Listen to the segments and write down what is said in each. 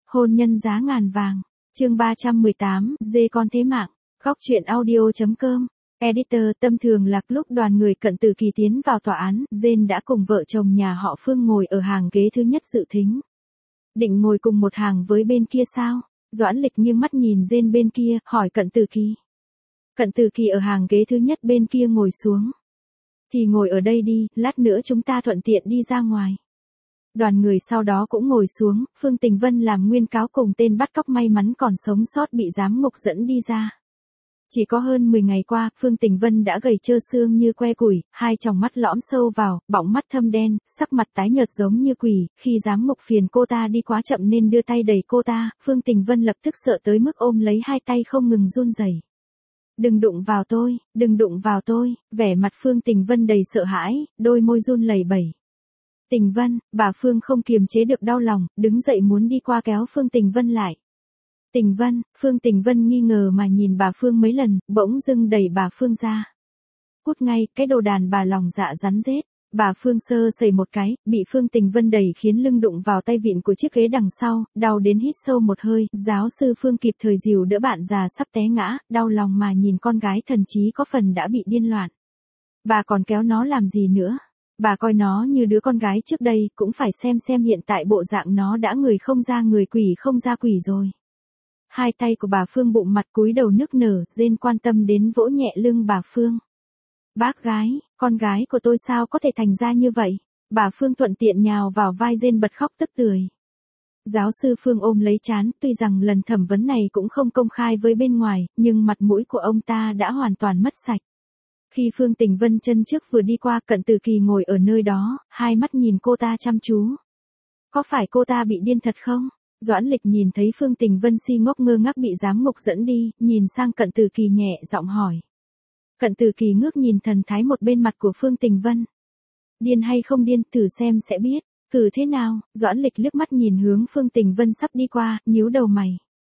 Hôn nhân giá ngàn vàng. Chương 318, dê con thế mạng. Góc truyện audio.com. Editor. Tâm thường lạc. Lúc đoàn người Cận Tử Kỳ tiến vào tòa án, Jane đã cùng vợ chồng nhà họ Phương ngồi ở hàng ghế thứ nhất dự thính. Định ngồi cùng một hàng với bên kia sao? Doãn Lịch nghiêng mắt nhìn Jane bên kia, hỏi Cận Tử Kỳ. Cận Tử Kỳ ở hàng ghế thứ nhất bên kia ngồi xuống. Thì ngồi ở đây đi, lát nữa chúng ta thuận tiện đi ra ngoài. Đoàn người sau đó cũng ngồi xuống, Phương Tình Vân làm nguyên cáo cùng tên bắt cóc may mắn còn sống sót bị giám ngục dẫn đi ra. Chỉ có hơn 10 ngày qua, Phương Tình Vân đã gầy trơ xương như que củi, hai tròng mắt lõm sâu vào, bọng mắt thâm đen, sắc mặt tái nhợt giống như quỷ. Khi giám ngục phiền cô ta đi quá chậm nên đưa tay đẩy cô ta, Phương Tình Vân lập tức sợ tới mức ôm lấy hai tay không ngừng run rẩy. Đừng đụng vào tôi, đừng đụng vào tôi. Vẻ mặt Phương Tình Vân đầy sợ hãi, đôi môi run lẩy bẩy. Tình Vân, bà Phương không kiềm chế được đau lòng, đứng dậy muốn đi qua kéo Phương Tình Vân lại. Tình Vân, Phương Tình Vân nghi ngờ mà nhìn bà Phương mấy lần, bỗng dưng đẩy bà Phương ra. Cút ngay, cái đồ đàn bà lòng dạ rắn rết. Bà Phương sơ sẩy một cái, bị Phương Tình Vân đẩy khiến lưng đụng vào tay vịn của chiếc ghế đằng sau, đau đến hít sâu một hơi. Giáo sư Phương kịp thời dìu đỡ bạn già sắp té ngã, đau lòng mà nhìn con gái thần trí có phần đã bị điên loạn. Bà còn kéo nó làm gì nữa? Bà coi nó như đứa con gái trước đây, cũng phải xem hiện tại bộ dạng nó đã người không ra người quỷ không ra quỷ rồi. Hai tay của bà Phương bụng mặt cúi đầu nức nở, Jane quan tâm đến vỗ nhẹ lưng bà Phương. Bác gái, con gái của tôi sao có thể thành ra như vậy? Bà Phương thuận tiện nhào vào vai Jane bật khóc tức tưởi. Giáo sư Phương ôm lấy trán, tuy rằng lần thẩm vấn này cũng không công khai với bên ngoài, nhưng mặt mũi của ông ta đã hoàn toàn mất sạch. Khi Phương Tình Vân chân trước vừa đi qua, Cận Tử Kỳ ngồi ở nơi đó, hai mắt nhìn cô ta chăm chú. Có phải cô ta bị điên thật không? Doãn Lịch nhìn thấy Phương Tình Vân si ngốc ngơ ngác bị giám ngục dẫn đi, nhìn sang Cận Tử Kỳ nhẹ giọng hỏi. Cận Tử Kỳ ngước nhìn thần thái một bên mặt của Phương Tình Vân. Điên hay không điên, thử xem sẽ biết. Thử thế nào? Doãn Lịch liếc mắt nhìn hướng Phương Tình Vân sắp đi qua, nhíu đầu mày.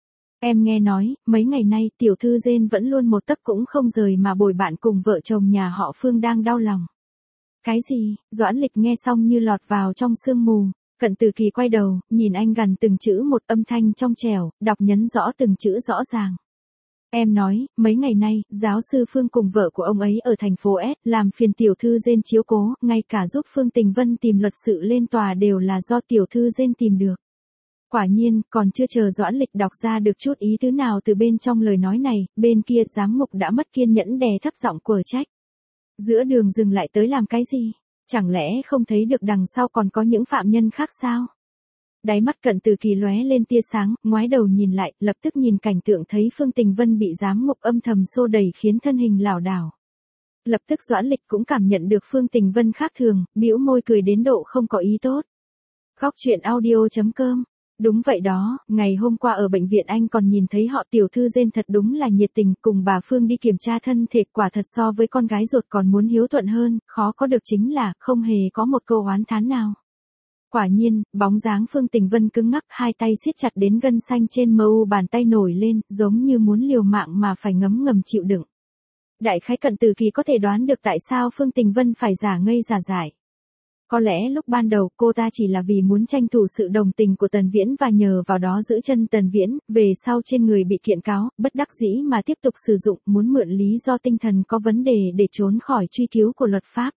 Em nghe nói, mấy ngày nay tiểu thư Jane vẫn luôn một tấc cũng không rời mà bồi bạn cùng vợ chồng nhà họ Phương đang đau lòng. Cái gì? Doãn Lịch nghe xong như lọt vào trong sương mù. Cận Tử Kỳ quay đầu, nhìn anh gằn từng chữ một, âm thanh trong trẻo, đọc nhấn rõ từng chữ rõ ràng. Em nói, mấy ngày nay, giáo sư Phương cùng vợ của ông ấy ở thành phố S, làm phiền tiểu thư Jane chiếu cố, ngay cả giúp Phương Tình Vân tìm luật sự lên tòa đều là do tiểu thư Jane tìm được. Quả nhiên, còn chưa chờ Doãn Lịch đọc ra được chút ý tứ nào từ bên trong lời nói này, bên kia giám ngục đã mất kiên nhẫn đè thấp giọng quở trách. Giữa đường dừng lại tới làm cái gì? Chẳng lẽ không thấy được đằng sau còn có những phạm nhân khác sao? Đáy mắt Cận Tử Kỳ lóe lên tia sáng, ngoái đầu nhìn lại, lập tức nhìn cảnh tượng thấy Phương Tình Vân bị giám ngục âm thầm xô đẩy khiến thân hình lảo đảo. Lập tức Doãn Lịch cũng cảm nhận được Phương Tình Vân khác thường, bĩu môi cười đến độ không có ý tốt. Góc truyện audio.com. Đúng vậy đó, ngày hôm qua ở bệnh viện anh còn nhìn thấy họ tiểu thư Jane thật đúng là nhiệt tình, cùng bà Phương đi kiểm tra thân thể, quả thật so với con gái ruột còn muốn hiếu thuận hơn, khó có được chính là, không hề có một câu oán thán nào. Quả nhiên, bóng dáng Phương Tình Vân cứng ngắc, hai tay siết chặt đến gân xanh trên mu bàn tay nổi lên, giống như muốn liều mạng mà phải ngấm ngầm chịu đựng. Đại khái Cận Tử Kỳ có thể đoán được tại sao Phương Tình Vân phải giả ngây giả dại. Có lẽ lúc ban đầu cô ta chỉ là vì muốn tranh thủ sự đồng tình của Tần Viễn và nhờ vào đó giữ chân Tần Viễn, về sau trên người bị kiện cáo, bất đắc dĩ mà tiếp tục sử dụng, muốn mượn lý do tinh thần có vấn đề để trốn khỏi truy cứu của luật pháp.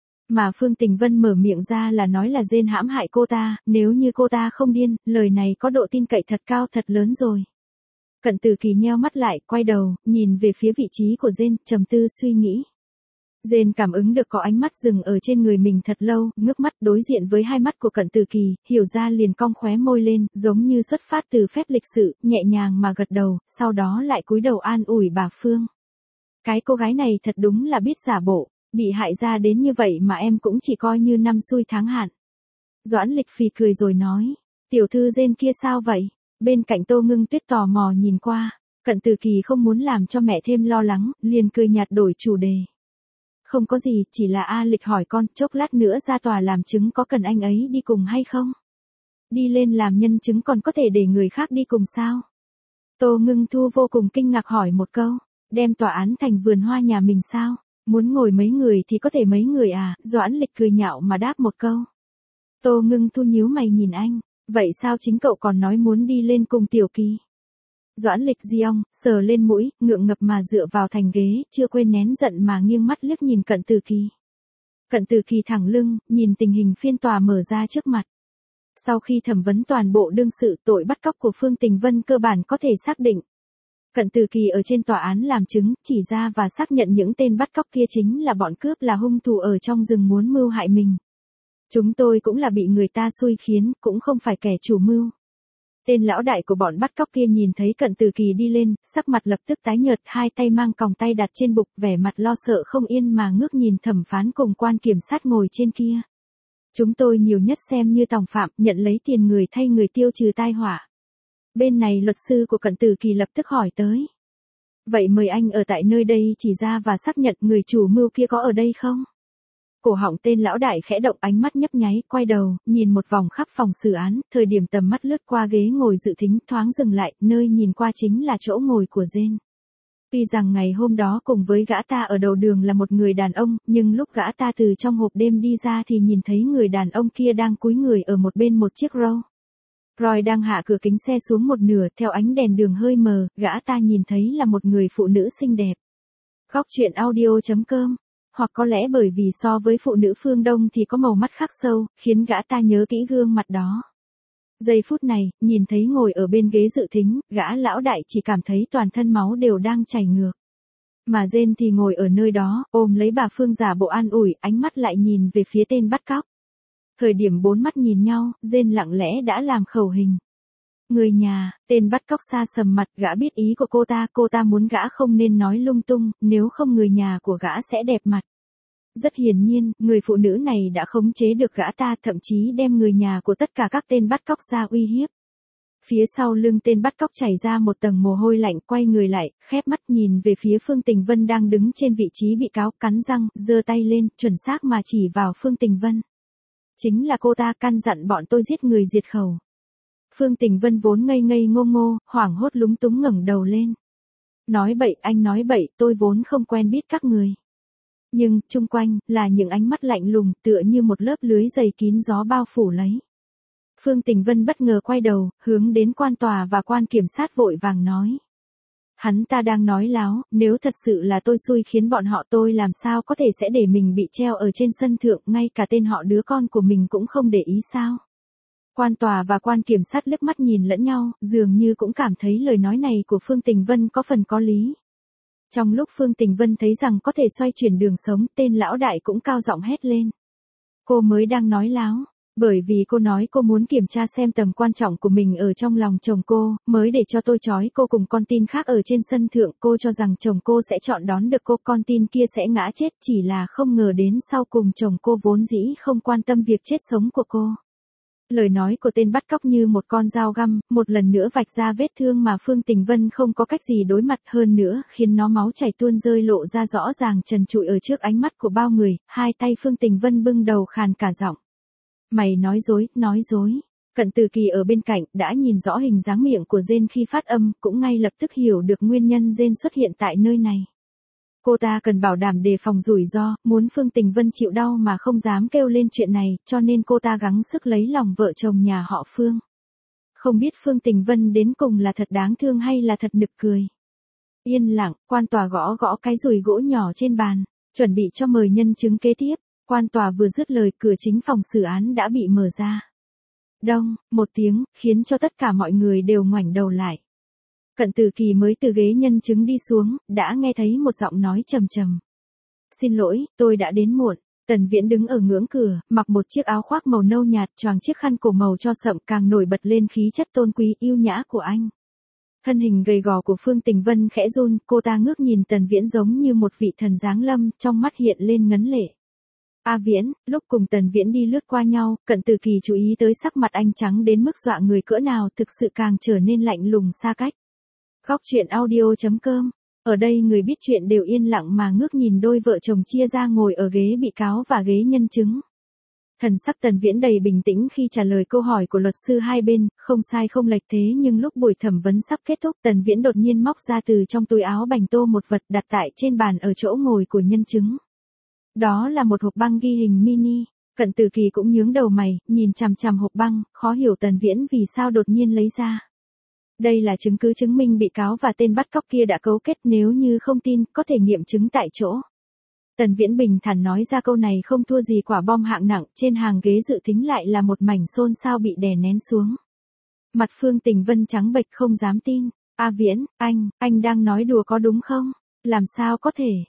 Mà Phương Tình Vân mở miệng ra là nói là Jane hãm hại cô ta, nếu như cô ta không điên, lời này có độ tin cậy thật cao thật lớn rồi. Cận Tử Kỳ nheo mắt lại, quay đầu, nhìn về phía vị trí của Jane, trầm tư suy nghĩ. Jane cảm ứng được có ánh mắt dừng ở trên người mình thật lâu, ngước mắt đối diện với hai mắt của Cận Tử Kỳ, hiểu ra liền cong khóe môi lên, giống như xuất phát từ phép lịch sự, nhẹ nhàng mà gật đầu, sau đó lại cúi đầu an ủi bà Phương. Cái cô gái này thật đúng là biết giả bộ, bị hại ra đến như vậy mà em cũng chỉ coi như năm xui tháng hạn. Doãn Lịch phì cười rồi nói, tiểu thư Jane kia sao vậy? Bên cạnh Tô Ngưng Tuyết tò mò nhìn qua, Cận Tử Kỳ không muốn làm cho mẹ thêm lo lắng, liền cười nhạt đổi chủ đề. Không có gì, chỉ là A Lịch hỏi con, chốc lát nữa ra tòa làm chứng có cần anh ấy đi cùng hay không? Đi lên làm nhân chứng còn có thể để người khác đi cùng sao? Tô Ngưng Thu vô cùng kinh ngạc hỏi một câu, đem tòa án thành vườn hoa nhà mình sao? Muốn ngồi mấy người thì có thể mấy người à? Doãn Lịch cười nhạo mà đáp một câu. Tô Ngưng Thu nhíu mày nhìn anh, Vậy sao chính cậu còn nói muốn đi lên cùng Tiểu Kỳ? Doãn Lịch Diong, sờ lên mũi, ngượng ngập mà dựa vào thành ghế, chưa quên nén giận mà nghiêng mắt liếc nhìn Cận Từ Kỳ. Cận Từ Kỳ thẳng lưng, nhìn tình hình phiên tòa mở ra trước mặt. Sau khi thẩm vấn toàn bộ đương sự tội bắt cóc của Phương Tình Vân cơ bản có thể xác định. Cận Từ Kỳ ở trên tòa án làm chứng, chỉ ra và xác nhận những tên bắt cóc kia chính là bọn cướp, là hung thủ ở trong rừng muốn mưu hại mình. Chúng tôi cũng là bị người ta xui khiến, cũng không phải kẻ chủ mưu. Tên lão đại của bọn bắt cóc kia nhìn thấy Cận Từ Kỳ đi lên, sắc mặt lập tức tái nhợt, hai tay mang còng tay đặt trên bục, vẻ mặt lo sợ không yên mà ngước nhìn thẩm phán cùng quan kiểm sát ngồi trên kia. Chúng tôi nhiều nhất xem như tòng phạm, nhận lấy tiền người thay người tiêu trừ tai họa. Bên này luật sư của Cận Từ Kỳ lập tức hỏi tới. Vậy mời anh ở tại nơi đây chỉ ra và xác nhận người chủ mưu kia có ở đây không? Cổ họng tên lão đại khẽ động, ánh mắt nhấp nháy, quay đầu, nhìn một vòng khắp phòng xử án, thời điểm tầm mắt lướt qua ghế ngồi dự thính thoáng dừng lại, nơi nhìn qua chính là chỗ ngồi của Jane. Tuy rằng ngày hôm đó cùng với gã ta ở đầu đường là một người đàn ông, nhưng lúc gã ta từ trong hộp đêm đi ra thì nhìn thấy người đàn ông kia đang cúi người ở một bên một chiếc Rolls Royce đang hạ cửa kính xe xuống một nửa, theo ánh đèn đường hơi mờ, gã ta nhìn thấy là một người phụ nữ xinh đẹp. Góc truyện audio.com. Hoặc có lẽ bởi vì so với phụ nữ phương Đông thì có màu mắt khác sâu, khiến gã ta nhớ kỹ gương mặt đó. Giây phút này, nhìn thấy ngồi ở bên ghế dự thính, gã lão đại chỉ cảm thấy toàn thân máu đều đang chảy ngược. Mà Jane thì ngồi ở nơi đó, ôm lấy bà Phương giả bộ an ủi, ánh mắt lại nhìn về phía tên bắt cóc. Thời điểm bốn mắt nhìn nhau, Jane lặng lẽ đã làm khẩu hình. Người nhà, tên bắt cóc xa sầm mặt, gã biết ý của cô ta muốn gã không nên nói lung tung, nếu không người nhà của gã sẽ đẹp mặt. Rất hiển nhiên, người phụ nữ này đã khống chế được gã ta, thậm chí đem người nhà của tất cả các tên bắt cóc ra uy hiếp. Phía sau lưng tên bắt cóc chảy ra một tầng mồ hôi lạnh, quay người lại, khép mắt nhìn về phía Phương Tình Vân đang đứng trên vị trí bị cáo, cắn răng, giơ tay lên, chuẩn xác mà chỉ vào Phương Tình Vân. Chính là cô ta căn dặn bọn tôi giết người diệt khẩu. Phương Tình Vân vốn ngây ngây ngô ngô, hoảng hốt lúng túng ngẩng đầu lên. Nói bậy, anh nói bậy, tôi vốn không quen biết các người. Nhưng, chung quanh, là những ánh mắt lạnh lùng, tựa như một lớp lưới dày kín gió bao phủ lấy. Phương Tình Vân bất ngờ quay đầu, hướng đến quan tòa và quan kiểm sát vội vàng nói. Hắn ta đang nói láo, nếu thật sự là tôi xui khiến bọn họ, tôi làm sao có thể sẽ để mình bị treo ở trên sân thượng, ngay cả tên họ đứa con của mình cũng không để ý sao? Quan tòa và quan kiểm sát liếc mắt nhìn lẫn nhau, dường như cũng cảm thấy lời nói này của Phương Tình Vân có phần có lý. Trong lúc Phương Tình Vân thấy rằng có thể xoay chuyển đường sống, tên lão đại cũng cao giọng hét lên. Cô mới đang nói láo, bởi vì cô nói cô muốn kiểm tra xem tầm quan trọng của mình ở trong lòng chồng cô, mới để cho tôi trói cô cùng con tin khác ở trên sân thượng, cô cho rằng chồng cô sẽ chọn đón được cô, con tin kia sẽ ngã chết, chỉ là không ngờ đến sau cùng chồng cô vốn dĩ không quan tâm việc chết sống của cô. Lời nói của tên bắt cóc như một con dao găm, một lần nữa vạch ra vết thương mà Phương Tình Vân không có cách gì đối mặt, hơn nữa khiến nó máu chảy tuôn rơi lộ ra rõ ràng trần trụi ở trước ánh mắt của bao người, hai tay Phương Tình Vân bưng đầu khàn cả giọng. Mày nói dối, nói dối. Cận Từ Kỳ ở bên cạnh đã nhìn rõ hình dáng miệng của Jane khi phát âm, cũng ngay lập tức hiểu được nguyên nhân Jane xuất hiện tại nơi này. Cô ta cần bảo đảm đề phòng rủi ro, muốn Phương Tình Vân chịu đau mà không dám kêu lên chuyện này, cho nên cô ta gắng sức lấy lòng vợ chồng nhà họ Phương. Không biết Phương Tình Vân đến cùng là thật đáng thương hay là thật nực cười. Yên lặng, quan tòa gõ gõ cái dùi gỗ nhỏ trên bàn, chuẩn bị cho mời nhân chứng kế tiếp. Quan tòa vừa dứt lời, cửa chính phòng xử án đã bị mở ra. Đông, một tiếng, khiến cho tất cả mọi người đều ngoảnh đầu lại. Cận Từ Kỳ mới từ ghế nhân chứng đi xuống, đã nghe thấy một giọng nói trầm trầm. Xin lỗi, tôi đã đến muộn. Tần Viễn đứng ở ngưỡng cửa, mặc một chiếc áo khoác màu nâu nhạt, choàng chiếc khăn cổ màu cho sậm, càng nổi bật lên khí chất tôn quý yêu nhã của anh. Thân hình gầy gò của Phương Tình Vân khẽ run, cô ta ngước nhìn Tần Viễn giống như một vị thần giáng lâm, trong mắt hiện lên ngấn lệ. A Viễn, lúc cùng Tần Viễn đi lướt qua nhau, Cận Từ Kỳ chú ý tới sắc mặt anh trắng đến mức dọa người cỡ nào, thực sự càng trở nên lạnh lùng xa cách. Góc truyện audio.com. Ở đây người biết chuyện đều yên lặng mà ngước nhìn đôi vợ chồng chia ra ngồi ở ghế bị cáo và ghế nhân chứng. Thần sắc Tần Viễn đầy bình tĩnh khi trả lời câu hỏi của luật sư hai bên, không sai không lệch, thế nhưng lúc buổi thẩm vấn sắp kết thúc, Tần Viễn đột nhiên móc ra từ trong túi áo bành tô một vật đặt tại trên bàn ở chỗ ngồi của nhân chứng. Đó là một hộp băng ghi hình mini. Cận Từ Kỳ cũng nhướng đầu mày, nhìn chằm chằm hộp băng, khó hiểu Tần Viễn vì sao đột nhiên lấy ra. Đây là chứng cứ chứng minh bị cáo và tên bắt cóc kia đã cấu kết, nếu như không tin, có thể nghiệm chứng tại chỗ. Tần Viễn bình thản nói ra câu này không thua gì quả bom hạng nặng, trên hàng ghế dự tính lại là một mảnh xôn xao bị đè nén xuống. Mặt Phương Tình Vân trắng bệch không dám tin. A Viễn, anh đang nói đùa có đúng không? Làm sao có thể,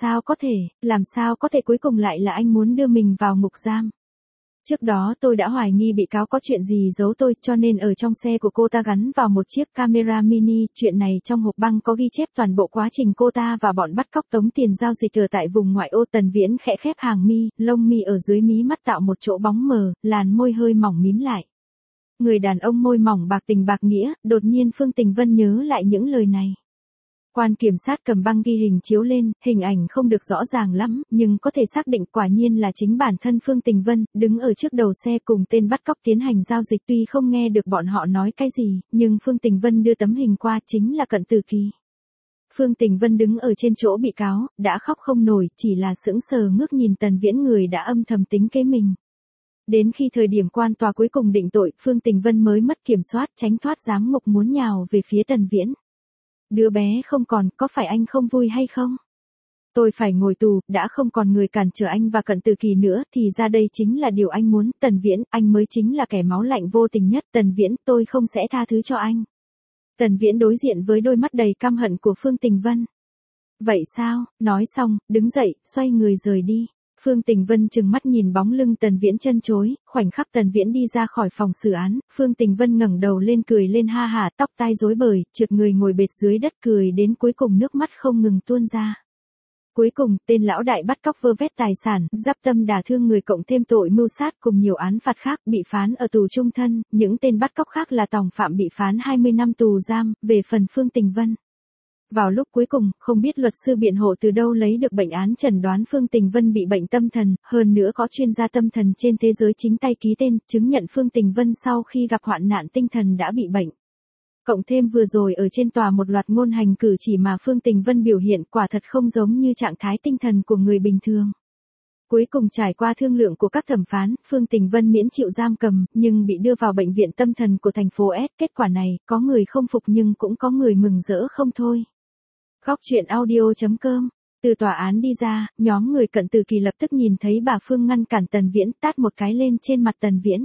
làm sao có thể cuối cùng lại là anh muốn đưa mình vào ngục giam. Trước đó tôi đã hoài nghi bị cáo có chuyện gì giấu tôi, cho nên ở trong xe của cô ta gắn vào một chiếc camera mini, chuyện này trong hộp băng có ghi chép toàn bộ quá trình cô ta và bọn bắt cóc tống tiền giao dịch ở tại vùng ngoại ô. Tần Viễn khẽ khép hàng mi, lông mi ở dưới mí mắt tạo một chỗ bóng mờ, làn môi hơi mỏng mím lại. Người đàn ông môi mỏng bạc tình bạc nghĩa, đột nhiên Phương Tình Vân nhớ lại những lời này. Quan kiểm sát cầm băng ghi hình chiếu lên, hình ảnh không được rõ ràng lắm, nhưng có thể xác định quả nhiên là chính bản thân Phương Tình Vân, đứng ở trước đầu xe cùng tên bắt cóc tiến hành giao dịch. Tuy không nghe được bọn họ nói cái gì, nhưng Phương Tình Vân đưa tấm hình qua chính là Cận Từ Kỳ. Phương Tình Vân đứng ở trên chỗ bị cáo, đã khóc không nổi, chỉ là sững sờ ngước nhìn Tần Viễn, người đã âm thầm tính kế mình. Đến khi thời điểm quan tòa cuối cùng định tội, Phương Tình Vân mới mất kiểm soát, tránh thoát giám ngục muốn nhào về phía Tần Viễn. Đứa bé không còn, có phải anh không vui hay không? Tôi phải ngồi tù, đã không còn người cản trở anh và Cận Từ Kỳ nữa, thì ra đây chính là điều anh muốn. Tần Viễn, anh mới chính là kẻ máu lạnh vô tình nhất. Tần Viễn, tôi không sẽ tha thứ cho anh. Tần Viễn đối diện với đôi mắt đầy căm hận của Phương Tình Vân. Vậy sao? Nói xong, đứng dậy, xoay người rời đi. Phương Tình Vân trừng mắt nhìn bóng lưng Tần Viễn chân chối, khoảnh khắc Tần Viễn đi ra khỏi phòng xử án, Phương Tình Vân ngẩng đầu lên cười lên ha hả, tóc tai rối bời, trượt người ngồi bệt dưới đất cười đến cuối cùng nước mắt không ngừng tuôn ra. Cuối cùng, tên lão đại bắt cóc vơ vét tài sản, giáp tâm đả thương người cộng thêm tội mưu sát cùng nhiều án phạt khác bị phán ở tù chung thân, những tên bắt cóc khác là tòng phạm bị phán 20 năm tù giam, về phần Phương Tình Vân. Vào lúc cuối cùng, không biết luật sư biện hộ từ đâu lấy được bệnh án chẩn đoán Phương Tình Vân bị bệnh tâm thần, hơn nữa có chuyên gia tâm thần trên thế giới chính tay ký tên, chứng nhận Phương Tình Vân sau khi gặp hoạn nạn tinh thần đã bị bệnh. Cộng thêm vừa rồi ở trên tòa một loạt ngôn hành cử chỉ mà Phương Tình Vân biểu hiện quả thật không giống như trạng thái tinh thần của người bình thường. Cuối cùng trải qua thương lượng của các thẩm phán, Phương Tình Vân miễn chịu giam cầm, nhưng bị đưa vào bệnh viện tâm thần của thành phố S. Kết quả này, có người không phục nhưng cũng có người mừng rỡ không thôi. Góc truyện audio.com. Từ tòa án đi ra, nhóm người Cận Từ Kỳ lập tức nhìn thấy bà Phương ngăn cản Tần Viễn, tát một cái lên trên mặt Tần Viễn.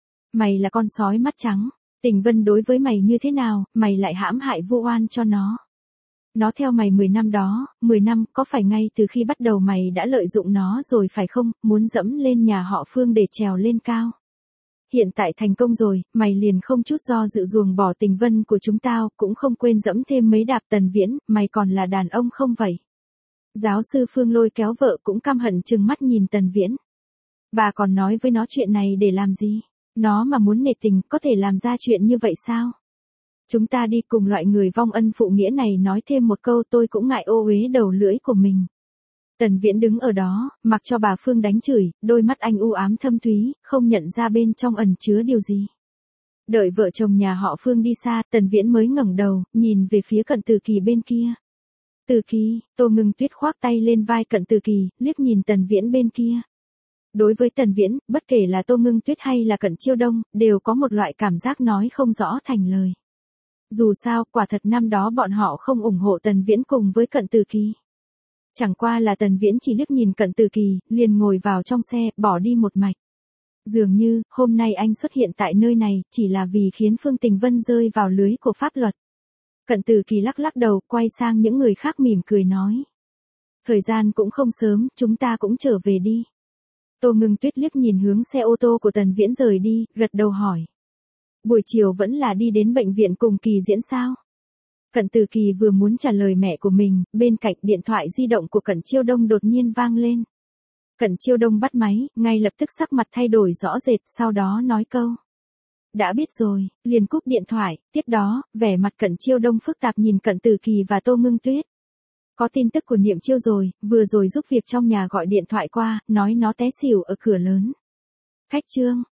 Mày là con sói mắt trắng. Tình Vân đối với mày như thế nào, mày lại hãm hại vu oan cho nó. Nó theo mày 10 năm đó, 10 năm, có phải ngay từ khi bắt đầu mày đã lợi dụng nó rồi phải không, muốn dẫm lên nhà họ Phương để trèo lên cao. Hiện tại thành công rồi, mày liền không chút do dự ruồng bỏ Tình Vân của chúng tao, cũng không quên dẫm thêm mấy đạp. Tần Viễn, mày còn là đàn ông không vậy? Giáo sư Phương lôi kéo vợ cũng căm hận trừng mắt nhìn Tần Viễn. Bà còn nói với nó chuyện này để làm gì? Nó mà muốn nể tình, có thể làm ra chuyện như vậy sao? Chúng ta đi cùng loại người vong ân phụ nghĩa này. Nói thêm một câu tôi cũng ngại ô uế đầu lưỡi của mình. Tần Viễn đứng ở đó, mặc cho bà Phương đánh chửi, đôi mắt anh u ám thâm thúy, không nhận ra bên trong ẩn chứa điều gì. Đợi vợ chồng nhà họ Phương đi xa, Tần Viễn mới ngẩng đầu, nhìn về phía Cận Từ Kỳ bên kia. Từ Kỳ, Tô Ngưng Tuyết khoác tay lên vai Cận Từ Kỳ, liếc nhìn Tần Viễn bên kia. Đối với Tần Viễn, bất kể là Tô Ngưng Tuyết hay là Cận Chiêu Đông, đều có một loại cảm giác nói không rõ thành lời. Dù sao, quả thật năm đó bọn họ không ủng hộ Tần Viễn cùng với Cận Từ Kỳ. Chẳng qua là Tần Viễn chỉ liếc nhìn Cận Từ Kỳ, liền ngồi vào trong xe, bỏ đi một mạch. Dường như, hôm nay anh xuất hiện tại nơi này, chỉ là vì khiến Phương Tình Vân rơi vào lưới của pháp luật. Cận Từ Kỳ lắc lắc đầu, quay sang những người khác mỉm cười nói. Thời gian cũng không sớm, chúng ta cũng trở về đi. Tô Ngưng Tuyết liếc nhìn hướng xe ô tô của Tần Viễn rời đi, gật đầu hỏi. Buổi chiều vẫn là đi đến bệnh viện cùng Kỳ Diễn sao? Cận Từ Kỳ vừa muốn trả lời mẹ của mình, bên cạnh điện thoại di động của Cận Chiêu Đông đột nhiên vang lên. Cận Chiêu Đông bắt máy, ngay lập tức sắc mặt thay đổi rõ rệt, sau đó nói câu. Đã biết rồi, liền cúp điện thoại. Tiếp đó, vẻ mặt Cận Chiêu Đông phức tạp nhìn Cận Từ Kỳ và Tô Ngưng Tuyết. Có tin tức của Niệm Chiêu rồi, vừa rồi giúp việc trong nhà gọi điện thoại qua, nói nó té xỉu ở cửa lớn. Khách Trương,